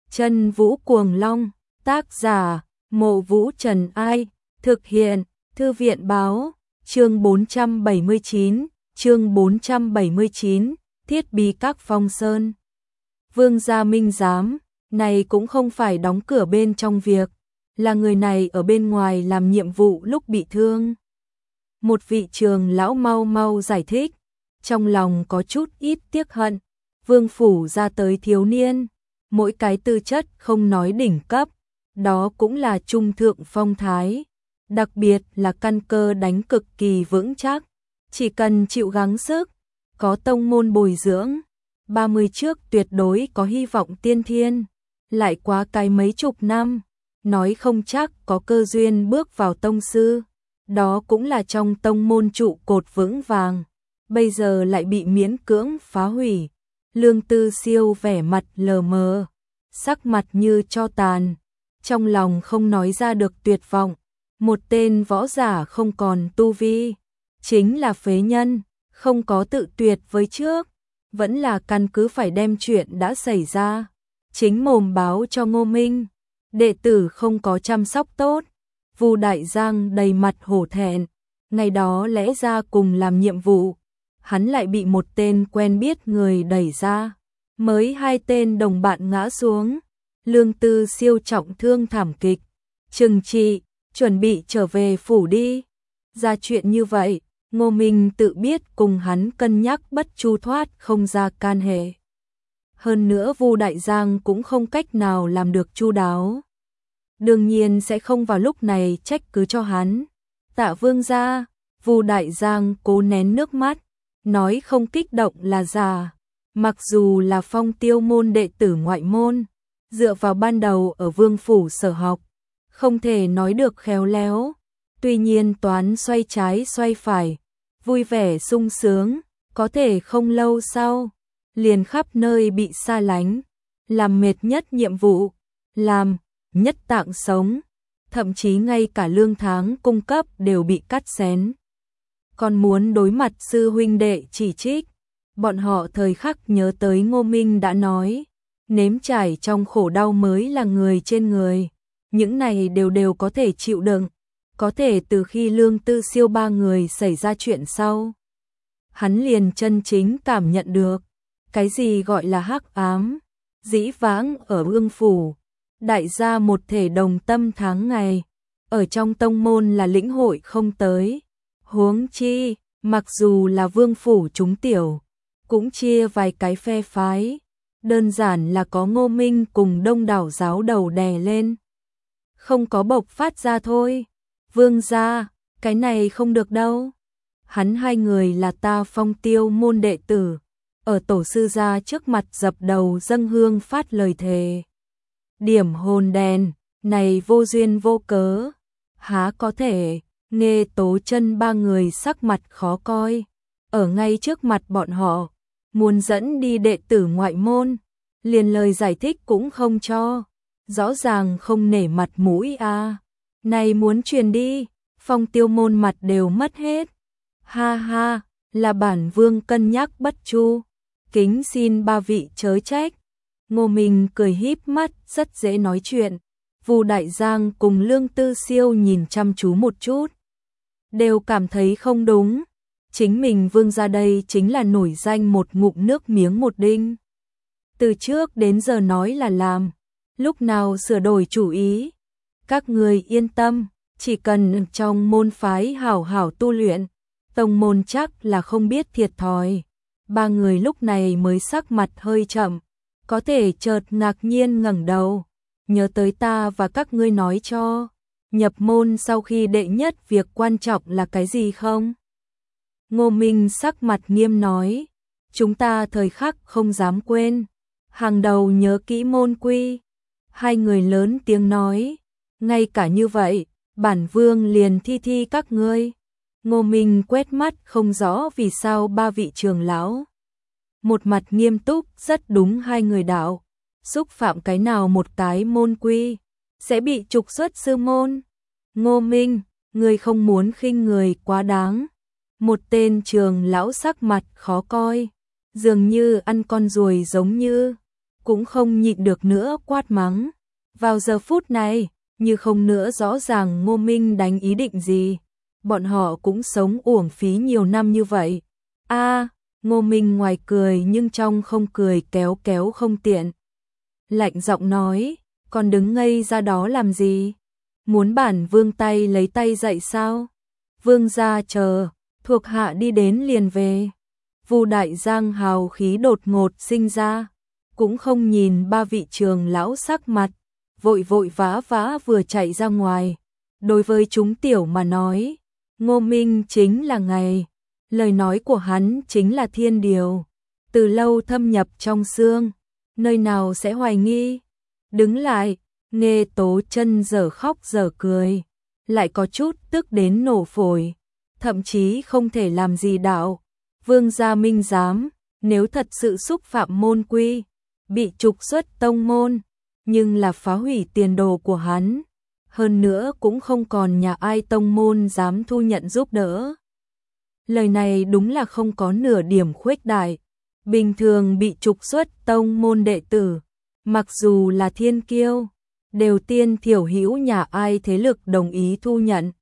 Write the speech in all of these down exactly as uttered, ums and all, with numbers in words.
Chân Vũ Cuồng Long, tác giả, Mộ Vũ Trần Ai, thực hiện, Thư viện báo, chương bốn trăm bảy mươi chín, chương bốn trăm bảy mươi chín, thiết bị các phong sơn. Vương gia minh giám, này cũng không phải đóng cửa bên trong việc, là người này ở bên ngoài làm nhiệm vụ lúc bị thương. Một vị trường lão mau mau giải thích, trong lòng có chút ít tiếc hận, vương phủ ra tới thiếu niên, mỗi cái tư chất không nói đỉnh cấp, đó cũng là trung thượng phong thái, đặc biệt là căn cơ đánh cực kỳ vững chắc, chỉ cần chịu gắng sức, có tông môn bồi dưỡng, ba mươi trước tuyệt đối có hy vọng tiên thiên, lại quá cái mấy chục năm, nói không chắc có cơ duyên bước vào tông sư, đó cũng là trong tông môn trụ cột vững vàng, bây giờ lại bị miễn cưỡng phá hủy. Lương Tư Siêu vẻ mặt lờ mờ, sắc mặt như tro tàn, trong lòng không nói ra được tuyệt vọng, một tên võ giả không còn tu vi, chính là phế nhân, không có tự tuyệt với trước, vẫn là căn cứ phải đem chuyện đã xảy ra, chính mồm báo cho Ngô Minh, đệ tử không có chăm sóc tốt, Vu Đại Giang đầy mặt hổ thẹn, ngày đó lẽ ra cùng làm nhiệm vụ, hắn lại bị một tên quen biết người đẩy ra, mới hai tên đồng bạn ngã xuống, Lương Tư Siêu trọng thương thảm kịch, trừng trị, chuẩn bị trở về phủ đi. Ra chuyện như vậy, Ngô Minh tự biết cùng hắn cân nhắc bất chu thoát không ra can hệ. Hơn nữa Vu Đại Giang cũng không cách nào làm được chu đáo. Đương nhiên sẽ không vào lúc này trách cứ cho hắn. Tạ Vương gia, Vu Đại Giang cố nén nước mắt, nói không kích động là giả, mặc dù là Phong Tiêu môn đệ tử ngoại môn, dựa vào ban đầu ở vương phủ sở học, không thể nói được khéo léo, tuy nhiên toán xoay trái xoay phải, vui vẻ sung sướng, có thể không lâu sau, liền khắp nơi bị xa lánh, làm mệt nhất nhiệm vụ, làm nhất tạng sống, thậm chí ngay cả lương tháng cung cấp đều bị cắt xén. Còn muốn đối mặt sư huynh đệ chỉ trích, bọn họ thời khắc nhớ tới Ngô Minh đã nói, nếm trải trong khổ đau mới là người trên người, những này đều đều có thể chịu đựng, có thể từ khi Lương Tư Siêu ba người xảy ra chuyện sau, hắn liền chân chính cảm nhận được, cái gì gọi là hắc ám, dĩ vãng ở Ương phủ, đại gia một thể đồng tâm tháng ngày, ở trong tông môn là lĩnh hội không tới. Huống chi, mặc dù là vương phủ chúng tiểu, cũng chia vài cái phe phái, đơn giản là có Ngô Minh cùng đông đảo giáo đầu đè lên. Không có bộc phát ra thôi, vương gia, cái này không được đâu. Hắn hai người là ta Phong Tiêu môn đệ tử, ở tổ sư gia trước mặt dập đầu dâng hương phát lời thề. Điểm hồn đèn, này vô duyên vô cớ, há có thể. Nghe Tố Chân ba người sắc mặt khó coi, ở ngay trước mặt bọn họ, muốn dẫn đi đệ tử ngoại môn, liền lời giải thích cũng không cho, rõ ràng không nể mặt mũi a. À. Này muốn truyền đi, Phong Tiêu môn mặt đều mất hết. Ha ha, là bản vương cân nhắc bất chu, kính xin ba vị chớ trách. Ngô Minh cười híp mắt, rất dễ nói chuyện. Vu Đại Giang cùng Lương Tư Siêu nhìn chăm chú một chút, đều cảm thấy không đúng, chính mình vương gia đây chính là nổi danh một ngụm nước miếng một đinh. Từ trước đến giờ nói là làm, lúc nào sửa đổi chủ ý. Các người yên tâm, chỉ cần trong môn phái hảo hảo tu luyện, tông môn chắc là không biết thiệt thòi. Ba người lúc này mới sắc mặt hơi chậm, có thể chợt ngạc nhiên ngẩng đầu, nhớ tới ta và các ngươi nói cho. Nhập môn sau khi đệ nhất việc quan trọng là cái gì không? Ngô Minh sắc mặt nghiêm nói, chúng ta thời khắc không dám quên, hàng đầu nhớ kỹ môn quy. Hai người lớn tiếng nói, ngay cả như vậy, bản vương liền thi thi các ngươi. Ngô Minh quét mắt không rõ vì sao ba vị trưởng lão. Một mặt nghiêm túc rất đúng hai người đạo, xúc phạm cái nào một cái môn quy, sẽ bị trục xuất sư môn. Ngô Minh, người không muốn khinh người quá đáng. Một tên trường lão sắc mặt khó coi, dường như ăn con ruồi giống như, cũng không nhịn được nữa quát mắng. Vào giờ phút này, như không nữa rõ ràng Ngô Minh đánh ý định gì. Bọn họ cũng sống uổng phí nhiều năm như vậy. A, Ngô Minh ngoài cười nhưng trong không cười kéo kéo không tiện. Lạnh giọng nói, còn đứng ngây ra đó làm gì? Muốn bản vương tay lấy tay dậy sao? Vương gia chờ, thuộc hạ đi đến liền về. Vu Đại Giang hào khí đột ngột sinh ra, cũng không nhìn ba vị trường lão sắc mặt, vội vội vã vã vừa chạy ra ngoài. Đối với chúng tiểu mà nói, Ngô Minh chính là ngày, lời nói của hắn chính là thiên điều, từ lâu thâm nhập trong xương, nơi nào sẽ hoài nghi. Đứng lại, Nghê Tố Chân dở khóc dở cười, lại có chút tức đến nổ phổi, thậm chí không thể làm gì đạo. Vương gia minh giám, nếu thật sự xúc phạm môn quy, bị trục xuất tông môn, nhưng là phá hủy tiền đồ của hắn, hơn nữa cũng không còn nhà ai tông môn dám thu nhận giúp đỡ. Lời này đúng là không có nửa điểm khuếch đại. Bình thường bị trục xuất tông môn đệ tử, mặc dù là thiên kiêu, đều tiên thiểu hữu nhà ai thế lực đồng ý thu nhận.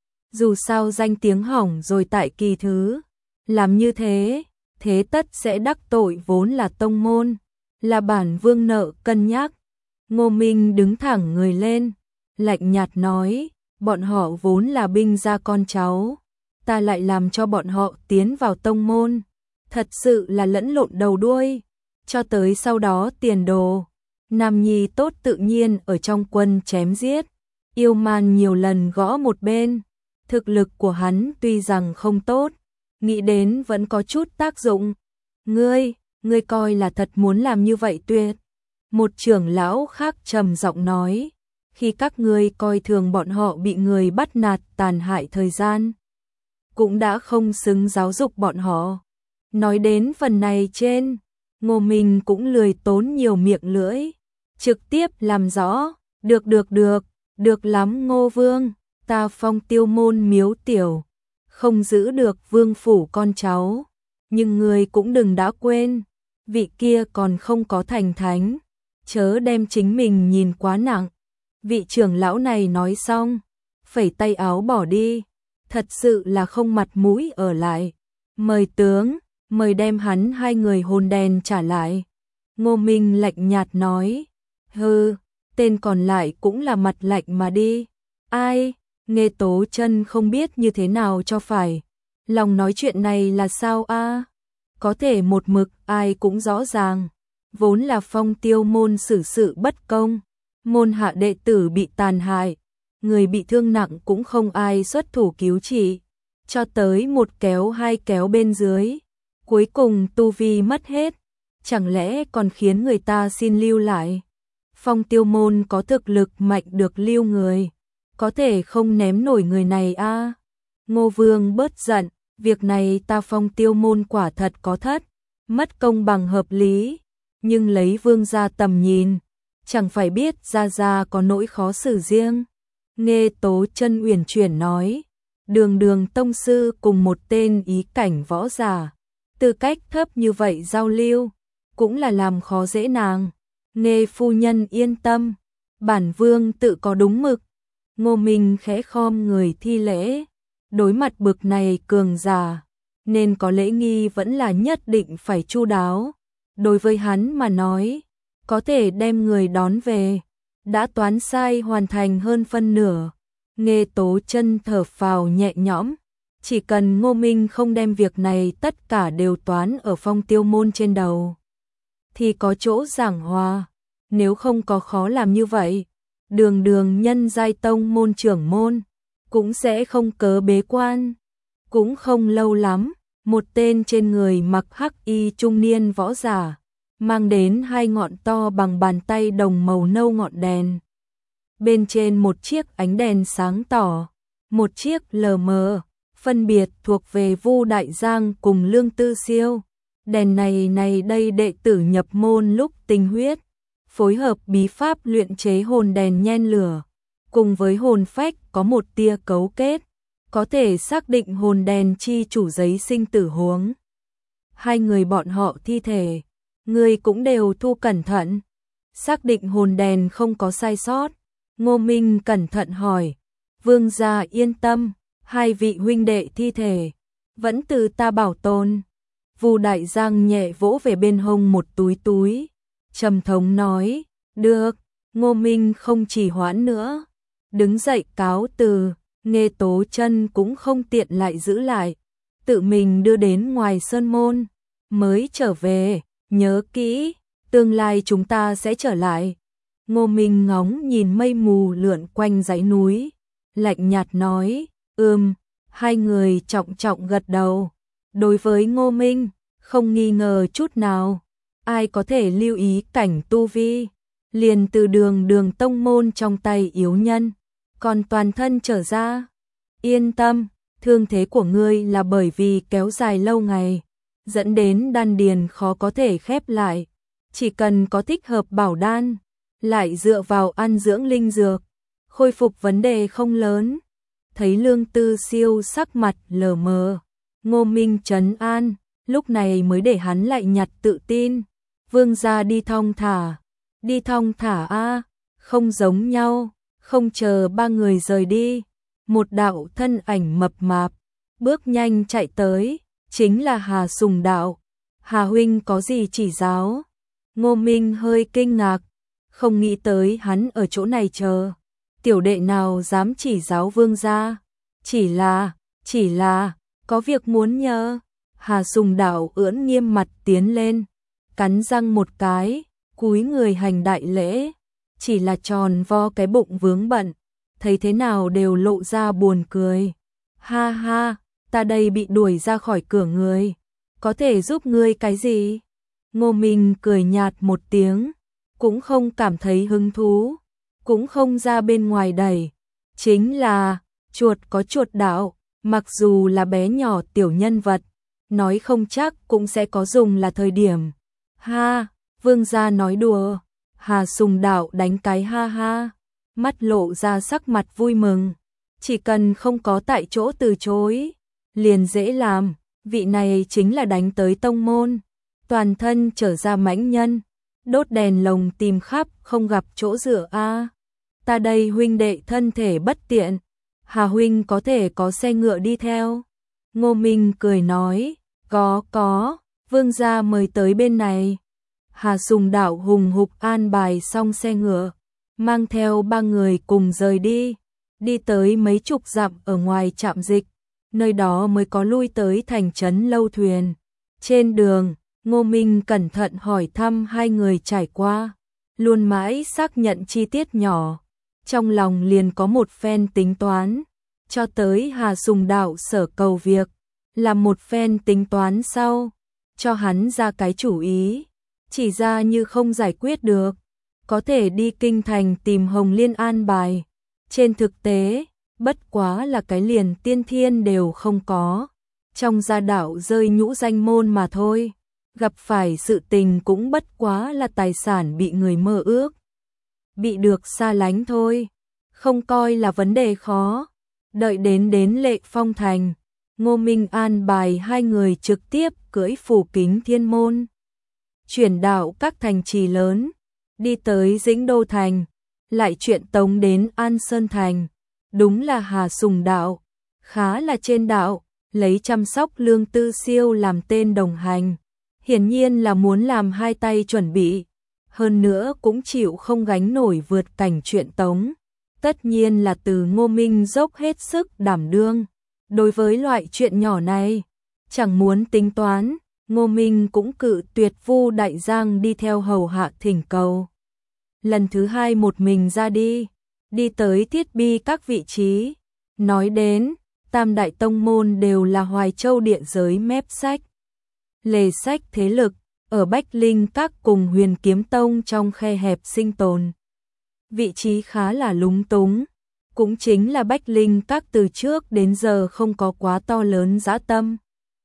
Dù sao danh tiếng hỏng rồi tại kỳ thứ, làm như thế, thế tất sẽ đắc tội vốn là tông môn, là bản vương nợ cân nhắc. Ngô Minh đứng thẳng người lên, lạnh nhạt nói, bọn họ vốn là binh gia con cháu, ta lại làm cho bọn họ tiến vào tông môn, thật sự là lẫn lộn đầu đuôi, cho tới sau đó tiền đồ. Nam nhi tốt tự nhiên ở trong quân chém giết, yêu man nhiều lần gõ một bên, thực lực của hắn tuy rằng không tốt, nghĩ đến vẫn có chút tác dụng. Ngươi, ngươi coi là thật muốn làm như vậy tuyệt. Một trưởng lão khác trầm giọng nói, khi các ngươi coi thường bọn họ bị người bắt nạt tàn hại thời gian, cũng đã không xứng giáo dục bọn họ. Nói đến phần này trên, Ngô Minh cũng lười tốn nhiều miệng lưỡi, trực tiếp làm rõ, được được được, được lắm Ngô Vương, ta Phong Tiêu môn miếu tiểu, không giữ được vương phủ con cháu, nhưng người cũng đừng đã quên, vị kia còn không có thành thánh, chớ đem chính mình nhìn quá nặng. Vị trưởng lão này nói xong, phẩy tay áo bỏ đi, thật sự là không mặt mũi ở lại. Mời tướng, mời đem hắn hai người hồn đèn trả lại. Ngô Minh lạnh nhạt nói, hừ, tên còn lại cũng là mặt lạnh mà đi. Ai, Nghê Tố Chân không biết như thế nào cho phải. Lòng nói chuyện này là sao a? Có thể một mực ai cũng rõ ràng, vốn là Phong Tiêu môn xử sự bất công, môn hạ đệ tử bị tàn hại, người bị thương nặng cũng không ai xuất thủ cứu trị, cho tới một kéo hai kéo bên dưới, cuối cùng tu vi mất hết, chẳng lẽ còn khiến người ta xin lưu lại. Phong Tiêu môn có thực lực mạnh được lưu người, có thể không ném nổi người này a. À? Ngô Vương bớt giận, việc này ta Phong Tiêu môn quả thật có thất, mất công bằng hợp lý, nhưng lấy vương gia tầm nhìn, chẳng phải biết gia gia có nỗi khó xử riêng. Nghê Tố Chân uyển chuyển nói, đường đường tông sư cùng một tên ý cảnh võ giả, tư cách thấp như vậy giao lưu, cũng là làm khó dễ nàng. Nghê phu nhân yên tâm, bản vương tự có đúng mực. Ngô Minh khẽ khom người thi lễ, đối mặt bực này cường giả, nên có lễ nghi vẫn là nhất định phải chu đáo. Đối với hắn mà nói, có thể đem người đón về, đã toán sai hoàn thành hơn phân nửa. Nghê Tố Chân thở phào nhẹ nhõm, chỉ cần Ngô Minh không đem việc này tất cả đều toán ở Phong Tiêu môn trên đầu, thì có chỗ giảng hòa, nếu không có khó làm như vậy. Đường đường nhân giai tông môn trưởng môn, cũng sẽ không cớ bế quan. Cũng không lâu lắm, một tên trên người mặc hắc y trung niên võ giả, mang đến hai ngọn to bằng bàn tay đồng màu nâu ngọn đèn. Bên trên một chiếc ánh đèn sáng tỏ, một chiếc lờ mờ, phân biệt thuộc về Vu Đại Giang cùng Lương Tư Siêu. Đèn này này đây đệ tử nhập môn lúc tinh huyết, phối hợp bí pháp luyện chế hồn đèn nhen lửa, cùng với hồn phách có một tia cấu kết, có thể xác định hồn đèn chi chủ giấy sinh tử huống. Hai người bọn họ thi thể Người cũng đều thu cẩn thận, xác định hồn đèn không có sai sót. Ngô Minh cẩn thận hỏi, vương gia yên tâm, hai vị huynh đệ thi thể vẫn từ ta bảo tồn. Vu Đại Giang nhẹ vỗ về bên hông một túi túi, trầm thống nói, được. Ngô Minh không trì hoãn nữa, đứng dậy cáo từ. Nghê Tố Chân cũng không tiện lại giữ lại, tự mình đưa đến ngoài sơn môn, mới trở về, nhớ kỹ, tương lai chúng ta sẽ trở lại. Ngô Minh ngóng nhìn mây mù lượn quanh dãy núi, lạnh nhạt nói, ừm, hai người trọng trọng gật đầu. Đối với Ngô Minh, không nghi ngờ chút nào, ai có thể lưu ý cảnh tu vi, liền từ đường đường tông môn trong tay yếu nhân, còn toàn thân trở ra. Yên tâm, thương thế của ngươi là bởi vì kéo dài lâu ngày, dẫn đến đan điền khó có thể khép lại. Chỉ cần có thích hợp bảo đan, lại dựa vào ăn dưỡng linh dược, khôi phục vấn đề không lớn. Thấy Lương Tư Siêu sắc mặt lờ mờ, Ngô Minh trấn an, lúc này mới để hắn lại nhặt tự tin. Vương gia đi thong thả, đi thong thả a, không giống nhau. Không chờ ba người rời đi, một đạo thân ảnh mập mạp bước nhanh chạy tới, chính là Hà Sùng đạo. Hà huynh có gì chỉ giáo? Ngô Minh hơi kinh ngạc, không nghĩ tới hắn ở chỗ này chờ. Tiểu đệ nào dám chỉ giáo vương gia? Chỉ là, chỉ là, có việc muốn nhờ. Hà Sùng đạo ưỡn nghiêm mặt tiến lên, cắn răng một cái, cúi người hành đại lễ. Chỉ là tròn vo cái bụng vướng bận, thấy thế nào đều lộ ra buồn cười. Ha ha, ta đây bị đuổi ra khỏi cửa người, có thể giúp ngươi cái gì? Ngô Minh cười nhạt một tiếng, cũng không cảm thấy hứng thú, cũng không ra bên ngoài đẩy. Chính là, chuột có chuột đạo, mặc dù là bé nhỏ tiểu nhân vật, nói không chắc cũng sẽ có dùng là thời điểm. Ha, vương gia nói đùa. Hà Sùng đạo đánh cái ha ha, mắt lộ ra sắc mặt vui mừng. Chỉ cần không có tại chỗ từ chối, liền dễ làm. Vị này chính là đánh tới tông môn, toàn thân trở ra mãnh nhân, đốt đèn lồng tìm khắp không gặp chỗ dựa a. Ta đây huynh đệ thân thể bất tiện, Hà huynh có thể có xe ngựa đi theo. Ngô Minh cười nói, có có, vương gia mời tới bên này. Hà Sùng đạo hùng hục an bài xong xe ngựa, mang theo ba người cùng rời đi, đi tới mấy chục dặm ở ngoài trạm dịch, nơi đó mới có lui tới thành trấn Lâu Thuyền. Trên đường, Ngô Minh cẩn thận hỏi thăm hai người trải qua, luôn mãi xác nhận chi tiết nhỏ, trong lòng liền có một phen tính toán, cho tới Hà Sùng đạo sở cầu việc, làm một phen tính toán sau, cho hắn ra cái chủ ý. Chỉ ra như không giải quyết được, có thể đi kinh thành tìm Hồng Liên an bài. Trên thực tế, bất quá là cái liền tiên thiên đều không có, trong gia đạo rơi nhũ danh môn mà thôi. Gặp phải sự tình cũng bất quá là tài sản bị người mơ ước, bị được xa lánh thôi, không coi là vấn đề khó. Đợi đến đến Lệ Phong thành, Ngô Minh an bài hai người trực tiếp cưỡi Phù Kính Thiên Môn, chuyển đạo các thành trì lớn, đi tới Dĩnh Đô thành, lại chuyện tống đến An Sơn thành. Đúng là Hà Sùng đạo, khá là trên đạo, lấy chăm sóc Lương Tư Siêu làm tên đồng hành, hiển nhiên là muốn làm hai tay chuẩn bị, hơn nữa cũng chịu không gánh nổi vượt cảnh chuyện tống. Tất nhiên là từ Ngô Minh dốc hết sức đảm đương. Đối với loại chuyện nhỏ này, chẳng muốn tính toán, Ngô Minh cũng cự tuyệt Vu Đại Giang đi theo hầu hạ thỉnh cầu. Lần thứ hai một mình ra đi, đi tới thiết bi các vị trí. Nói đến, tam đại tông môn đều là Hoài Châu địa giới mép sách. Lề sách thế lực, ở Bách Linh các cùng Huyền Kiếm Tông trong khe hẹp sinh tồn. Vị trí khá là lúng túng, cũng chính là Bách Linh các từ trước đến giờ không có quá to lớn dã tâm.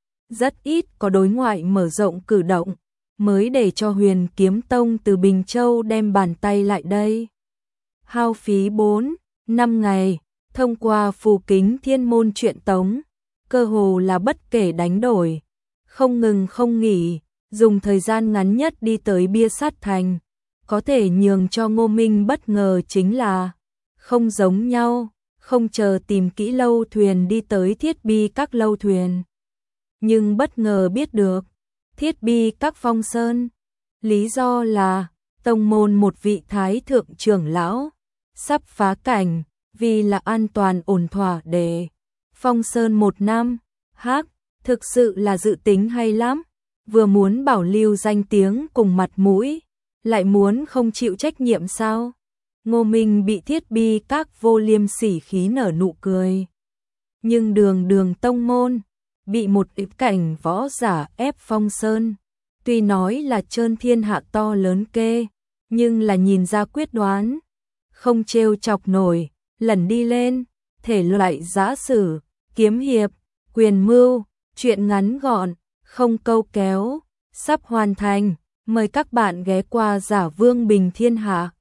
Rất ít có đối ngoại mở rộng cử động, mới để cho Huyền Kiếm Tông từ Bình Châu đem bàn tay lại đây. Hao phí bốn, năm ngày, thông qua Phù Kính Thiên Môn chuyện tống, cơ hồ là bất kể đánh đổi, không ngừng không nghỉ, dùng thời gian ngắn nhất đi tới bia sát thành. Có thể nhường cho Ngô Minh bất ngờ chính là không giống nhau, không chờ tìm kỹ lâu thuyền đi tới Thiết Bi các lâu thuyền. Nhưng bất ngờ biết được, Thiết Bi các Phong Sơn, lý do là tông môn một vị thái thượng trưởng lão sắp phá cảnh, vì là an toàn ổn thỏa để Phong Sơn một năm. Hắc, thực sự là dự tính hay lắm, vừa muốn bảo lưu danh tiếng cùng mặt mũi, lại muốn không chịu trách nhiệm sao? Ngô Minh bị Thiết Bi các vô liêm sỉ khí nở nụ cười. Nhưng đường đường tông môn, bị một ít cảnh võ giả ép Phong Sơn, tuy nói là trơn thiên hạ to lớn kê, nhưng là nhìn ra quyết đoán, không trêu chọc nổi, lần đi lên, thể loại giã sử, kiếm hiệp, quyền mưu, chuyện ngắn gọn, không câu kéo, sắp hoàn thành, mời các bạn ghé qua Giả Vương Bình Thiên Hạ.